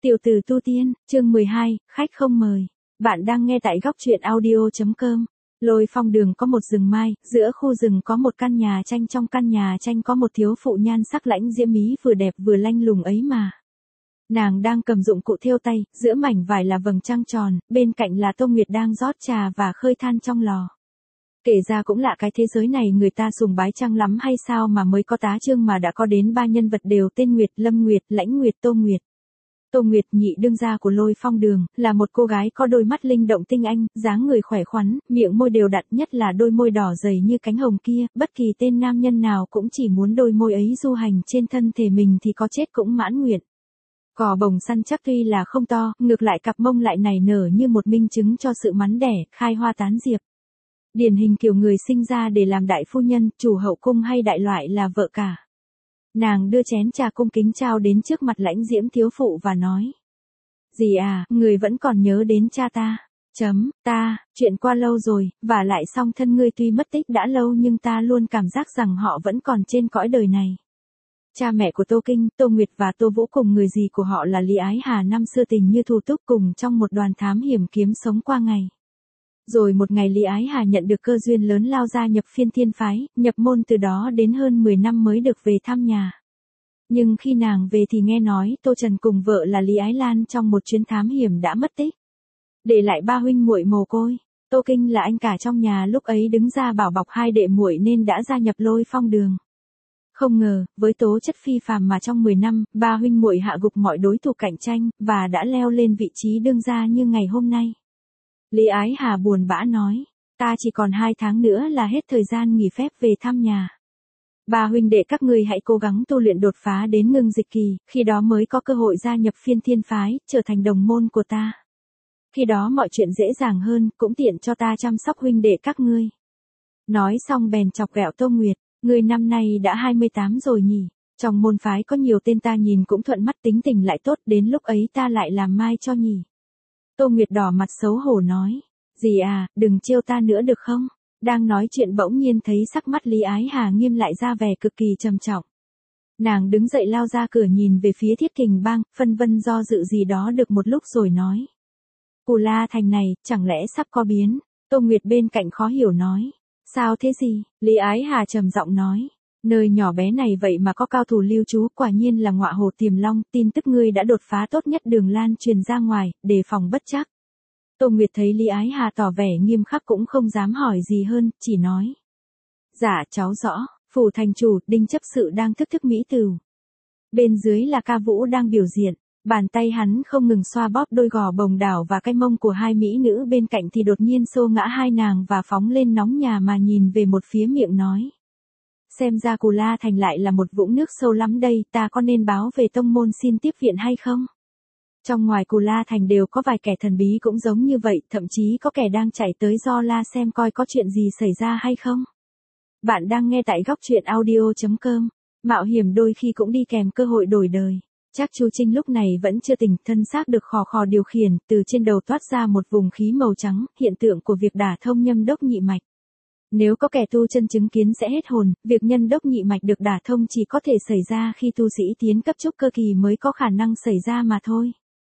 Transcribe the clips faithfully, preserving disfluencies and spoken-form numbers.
Tiểu tử tu tiên, chương mười hai, khách không mời. Bạn đang nghe tại góc truyện audio.com. Lôi Phong đường có một rừng mai, giữa khu rừng có một căn nhà tranh, trong căn nhà tranh có một thiếu phụ nhan sắc lãnh diễm ý vừa đẹp vừa lanh lùng ấy mà. Nàng đang cầm dụng cụ thêu tay, giữa mảnh vải là vầng trăng tròn, bên cạnh là Tô Nguyệt đang rót trà và khơi than trong lò. Kể ra cũng lạ, cái thế giới này người ta sùng bái trăng lắm hay sao mà mới có tá chương mà đã có đến ba nhân vật đều tên Nguyệt, Lâm Nguyệt, Lãnh Nguyệt, Tô Nguyệt. Tô Nguyệt, nhị đương gia của Lôi Phong đường, là một cô gái có đôi mắt linh động tinh anh, dáng người khỏe khoắn, miệng môi đều đặn, nhất là đôi môi đỏ dày như cánh hồng kia, bất kỳ tên nam nhân nào cũng chỉ muốn đôi môi ấy du hành trên thân thể mình thì có chết cũng mãn nguyện. Cò bồng săn chắc tuy là không to, ngược lại cặp mông lại nảy nở như một minh chứng cho sự mắn đẻ, khai hoa tán diệp. Điển hình kiểu người sinh ra để làm đại phu nhân, chủ hậu cung hay đại loại là vợ cả. Nàng đưa chén trà cung kính trao đến trước mặt lãnh diễm thiếu phụ và nói. Dì à, người vẫn còn nhớ đến cha ta. Chấm, ta, chuyện qua lâu rồi, và lại song thân ngươi tuy mất tích đã lâu nhưng ta luôn cảm giác rằng họ vẫn còn trên cõi đời này. Cha mẹ của Tô Kinh, Tô Nguyệt và Tô Vũ cùng người dì của họ là Lý Ái Hà năm xưa tình như thù túc cùng trong một đoàn thám hiểm kiếm sống qua ngày. Rồi một ngày Lý Ái Hà nhận được cơ duyên lớn lao ra nhập Phiên Thiên phái, nhập môn, từ đó đến hơn mười năm mới được về thăm nhà. Nhưng khi nàng về thì nghe nói Tô Trần cùng vợ là Lý Ái Lan trong một chuyến thám hiểm đã mất tích. Để lại ba huynh muội mồ côi. Tô Kinh là anh cả trong nhà lúc ấy đứng ra bảo bọc hai đệ muội nên đã gia nhập Lôi Phong đường. Không ngờ, với tố chất phi phàm mà trong mười năm, ba huynh muội hạ gục mọi đối thủ cạnh tranh, và đã leo lên vị trí đương gia như ngày hôm nay. Lý Ái Hà buồn bã nói, ta chỉ còn hai tháng nữa là hết thời gian nghỉ phép về thăm nhà. Ba huynh đệ các ngươi hãy cố gắng tu luyện đột phá đến ngưng dịch kỳ, khi đó mới có cơ hội gia nhập Phiên Thiên phái, trở thành đồng môn của ta. Khi đó mọi chuyện dễ dàng hơn, cũng tiện cho ta chăm sóc huynh đệ các ngươi. Nói xong bèn chọc ghẹo Tô Nguyệt, ngươi năm nay đã hai mươi tám rồi nhỉ, trong môn phái có nhiều tên ta nhìn cũng thuận mắt, tính tình lại tốt, đến lúc ấy ta lại làm mai cho nhỉ. Tô Nguyệt đỏ mặt xấu hổ nói, dì à, đừng trêu ta nữa được không? Đang nói chuyện bỗng nhiên thấy sắc mắt Lý Ái Hà nghiêm lại ra vẻ cực kỳ trầm trọng. Nàng đứng dậy lao ra cửa nhìn về phía Thiết Kình Bang, phân vân do dự gì đó được một lúc rồi nói. Cù La Thành này, chẳng lẽ sắp có biến? Tô Nguyệt bên cạnh khó hiểu nói. Sao thế gì? Lý Ái Hà trầm giọng nói. Nơi nhỏ bé này vậy mà có cao thủ lưu trú, quả nhiên là ngọa hổ tiềm long, tin tức ngươi đã đột phá tốt nhất đường lan truyền ra ngoài, đề phòng bất trắc. Tô Nguyệt thấy Lý Ái Hà tỏ vẻ nghiêm khắc cũng không dám hỏi gì hơn, chỉ nói. Dạ cháu rõ, phủ thành chủ, Đinh chấp sự đang thức thức mỹ tửu. Bên dưới là Ca Vũ đang biểu diễn, bàn tay hắn không ngừng xoa bóp đôi gò bồng đảo và cái mông của hai mỹ nữ bên cạnh thì đột nhiên xô ngã hai nàng và phóng lên nóng nhà mà nhìn về một phía miệng nói. Xem ra Cù La Thành lại là một vũng nước sâu lắm đây, ta có nên báo về tông môn xin tiếp viện hay không? Trong ngoài Cù La Thành đều có vài kẻ thần bí cũng giống như vậy, thậm chí có kẻ đang chạy tới do la xem coi có chuyện gì xảy ra hay không. Bạn đang nghe tại góc truyện audio.com, mạo hiểm đôi khi cũng đi kèm cơ hội đổi đời. Trác Chu Trinh lúc này vẫn chưa tỉnh, thân xác được khò khò điều khiển, từ trên đầu toát ra một vùng khí màu trắng, hiện tượng của việc đả thông nhâm đốc nhị mạch. Nếu có kẻ tu chân chứng kiến sẽ hết hồn, việc nhân đốc nhị mạch được đả thông chỉ có thể xảy ra khi tu sĩ tiến cấp trúc cơ kỳ mới có khả năng xảy ra mà thôi.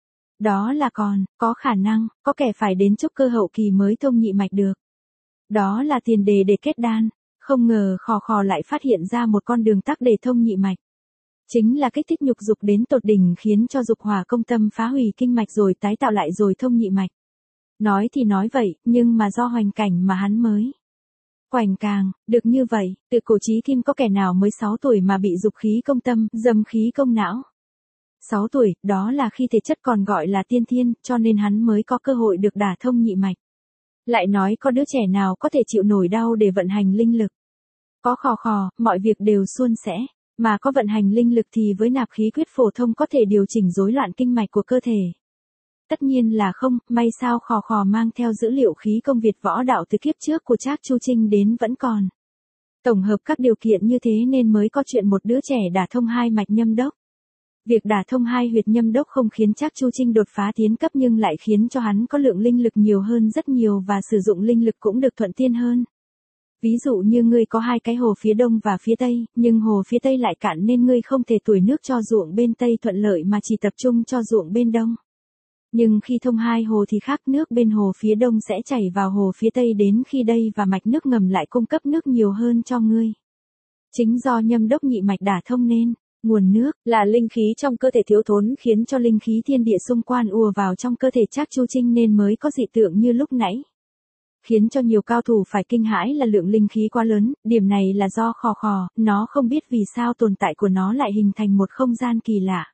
Đó là còn, có khả năng, có kẻ phải đến trúc cơ hậu kỳ mới thông nhị mạch được. Đó là tiền đề để kết đan, không ngờ khò khò lại phát hiện ra một con đường tắc để thông nhị mạch. Chính là kích thích nhục dục đến tột đỉnh khiến cho dục hỏa công tâm phá hủy kinh mạch rồi tái tạo lại rồi thông nhị mạch. Nói thì nói vậy, nhưng mà do hoành cảnh mà hắn mới. Hoành càng, được như vậy, từ cổ chí kim có kẻ nào mới sáu tuổi mà bị dục khí công tâm, dâm khí công não. sáu tuổi, đó là khi thể chất còn gọi là tiên thiên, cho nên hắn mới có cơ hội được đả thông nhị mạch. Lại nói có đứa trẻ nào có thể chịu nổi đau để vận hành linh lực. Có khò khò, mọi việc đều suôn sẻ, mà có vận hành linh lực thì với nạp khí quyết phổ thông có thể điều chỉnh rối loạn kinh mạch của cơ thể. Tất nhiên là không, may sao khò khò mang theo dữ liệu khí công Việt võ đạo từ kiếp trước của Trác Chu Trinh đến vẫn còn. Tổng hợp các điều kiện như thế nên mới có chuyện một đứa trẻ đả thông hai mạch nhâm đốc. Việc đả thông hai huyệt nhâm đốc không khiến Trác Chu Trinh đột phá tiến cấp nhưng lại khiến cho hắn có lượng linh lực nhiều hơn rất nhiều và sử dụng linh lực cũng được thuận tiện hơn. Ví dụ như ngươi có hai cái hồ phía đông và phía tây, nhưng hồ phía tây lại cạn nên ngươi không thể tưới nước cho ruộng bên tây thuận lợi mà chỉ tập trung cho ruộng bên đông. Nhưng khi thông hai hồ thì khác, nước bên hồ phía đông sẽ chảy vào hồ phía tây đến khi đây và mạch nước ngầm lại cung cấp nước nhiều hơn cho ngươi. Chính do nhâm đốc nhị mạch đả thông nên, nguồn nước là linh khí trong cơ thể thiếu thốn khiến cho linh khí thiên địa xung quanh ùa vào trong cơ thể Trác Chu Trinh nên mới có dị tượng như lúc nãy. Khiến cho nhiều cao thủ phải kinh hãi là lượng linh khí quá lớn, điểm này là do khò khò, nó không biết vì sao tồn tại của nó lại hình thành một không gian kỳ lạ.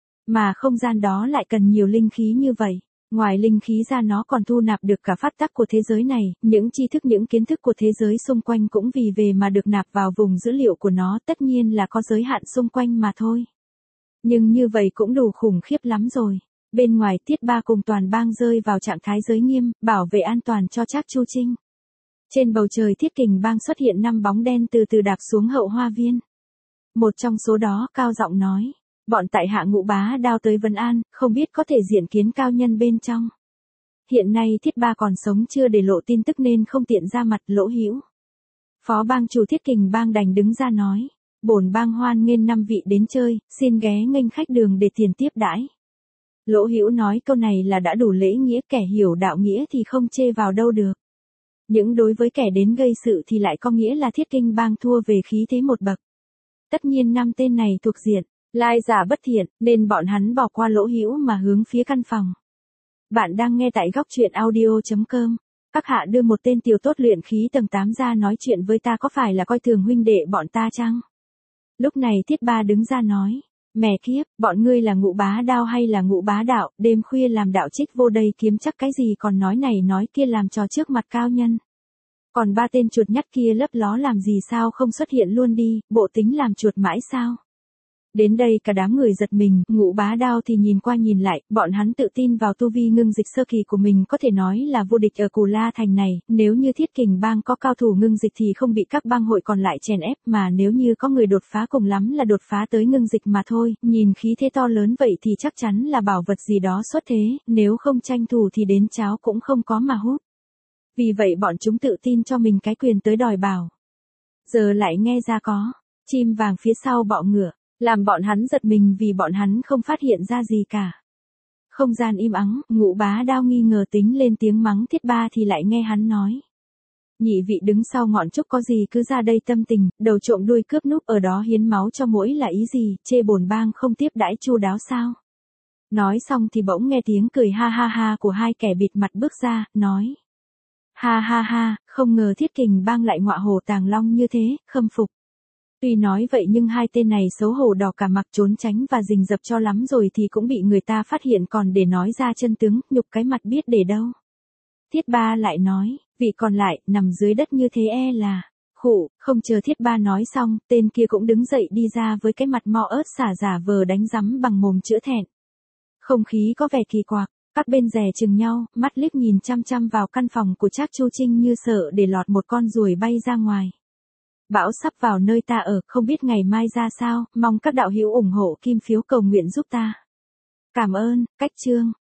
Mà không gian đó lại cần nhiều linh khí như vậy. Ngoài linh khí ra nó còn thu nạp được cả pháp tắc của thế giới này, những tri thức những kiến thức của thế giới xung quanh cũng vì về mà được nạp vào vùng dữ liệu của nó, tất nhiên là có giới hạn xung quanh mà thôi. Nhưng như vậy cũng đủ khủng khiếp lắm rồi. Bên ngoài Tiết Ba cùng toàn bang rơi vào trạng thái giới nghiêm, bảo vệ an toàn cho Trác Chu Trinh. Trên bầu trời Thiết Kình bang xuất hiện năm bóng đen từ từ đạp xuống hậu hoa viên. Một trong số đó cao giọng nói. Bọn tại hạ Ngũ Bá Đao tới vấn an, không biết có thể diện kiến cao nhân bên trong. Hiện nay Thiết Ba còn sống chưa để lộ tin tức nên không tiện ra mặt. Lỗ Hữu, phó bang chủ Thiết Kình bang đành đứng ra nói. Bổn bang hoan nghênh năm vị đến chơi, xin ghé nghênh khách đường để tiền tiếp đãi. Lỗ Hữu nói câu này là đã đủ lễ nghĩa, kẻ hiểu đạo nghĩa thì không chê vào đâu được. Những đối với kẻ đến gây sự thì lại có nghĩa là Thiết Kinh bang thua về khí thế một bậc. Tất nhiên năm tên này thuộc diện lai giả bất thiện, nên bọn hắn bỏ qua Lỗ Hữu mà hướng phía căn phòng. Bạn đang nghe tại góc truyện audio chấm com. Các hạ đưa một tên tiểu tốt luyện khí tầng tám ra nói chuyện với ta có phải là coi thường huynh đệ bọn ta chăng? Lúc này Thiết Ba đứng ra nói. Mẹ kiếp, bọn ngươi là Ngũ Bá Đao hay là Ngũ Bá Đạo, đêm khuya làm đạo trích vô đây kiếm chắc cái gì còn nói này nói kia làm trò trước mặt cao nhân. Còn ba tên chuột nhắt kia lấp ló làm gì sao không xuất hiện luôn đi, bộ tính làm chuột mãi sao? Đến đây cả đám người giật mình, Ngũ Bá Đao thì nhìn qua nhìn lại, bọn hắn tự tin vào tu vi ngưng dịch sơ kỳ của mình có thể nói là vô địch ở Cù La Thành này, nếu như Thiết Kình bang có cao thủ ngưng dịch thì không bị các bang hội còn lại chèn ép, mà nếu như có người đột phá cùng lắm là đột phá tới ngưng dịch mà thôi, nhìn khí thế to lớn vậy thì chắc chắn là bảo vật gì đó xuất thế, nếu không tranh thủ thì đến cháo cũng không có mà hút. Vì vậy bọn chúng tự tin cho mình cái quyền tới đòi bảo. Giờ lại nghe ra có chim vàng phía sau bọ ngựa. Làm bọn hắn giật mình vì bọn hắn không phát hiện ra gì cả. Không gian im ắng, Ngũ Bá Đao nghi ngờ tính lên tiếng mắng Thiết Ba thì lại nghe hắn nói. Nhị vị đứng sau ngọn trúc có gì cứ ra đây tâm tình, đầu trộm đuôi cướp núp ở đó hiến máu cho mỗi là ý gì, chê bổn bang không tiếp đãi chu đáo sao? Nói xong thì bỗng nghe tiếng cười ha ha ha của hai kẻ bịt mặt bước ra, nói. Ha ha ha, không ngờ Thiết Kình bang lại ngọa hổ tàng long như thế, khâm phục. Tuy nói vậy nhưng hai tên này xấu hổ đỏ cả mặt trốn tránh và rình rập cho lắm rồi thì cũng bị người ta phát hiện còn để nói ra chân tướng, nhục cái mặt biết để đâu. Thiết Ba lại nói, vị còn lại, nằm dưới đất như thế e là, khụ, không chờ Thiết Ba nói xong, tên kia cũng đứng dậy đi ra với cái mặt mo ớt xả giả vờ đánh rắm bằng mồm chữa thẹn. Không khí có vẻ kỳ quặc, các bên dè chừng nhau, mắt liếc nhìn chăm chăm vào căn phòng của Trác Chu Trinh như sợ để lọt một con ruồi bay ra ngoài. Bão sắp vào nơi ta ở, không biết ngày mai ra sao, mong các đạo hữu ủng hộ kim phiếu cầu nguyện giúp ta. Cảm ơn, cách chương.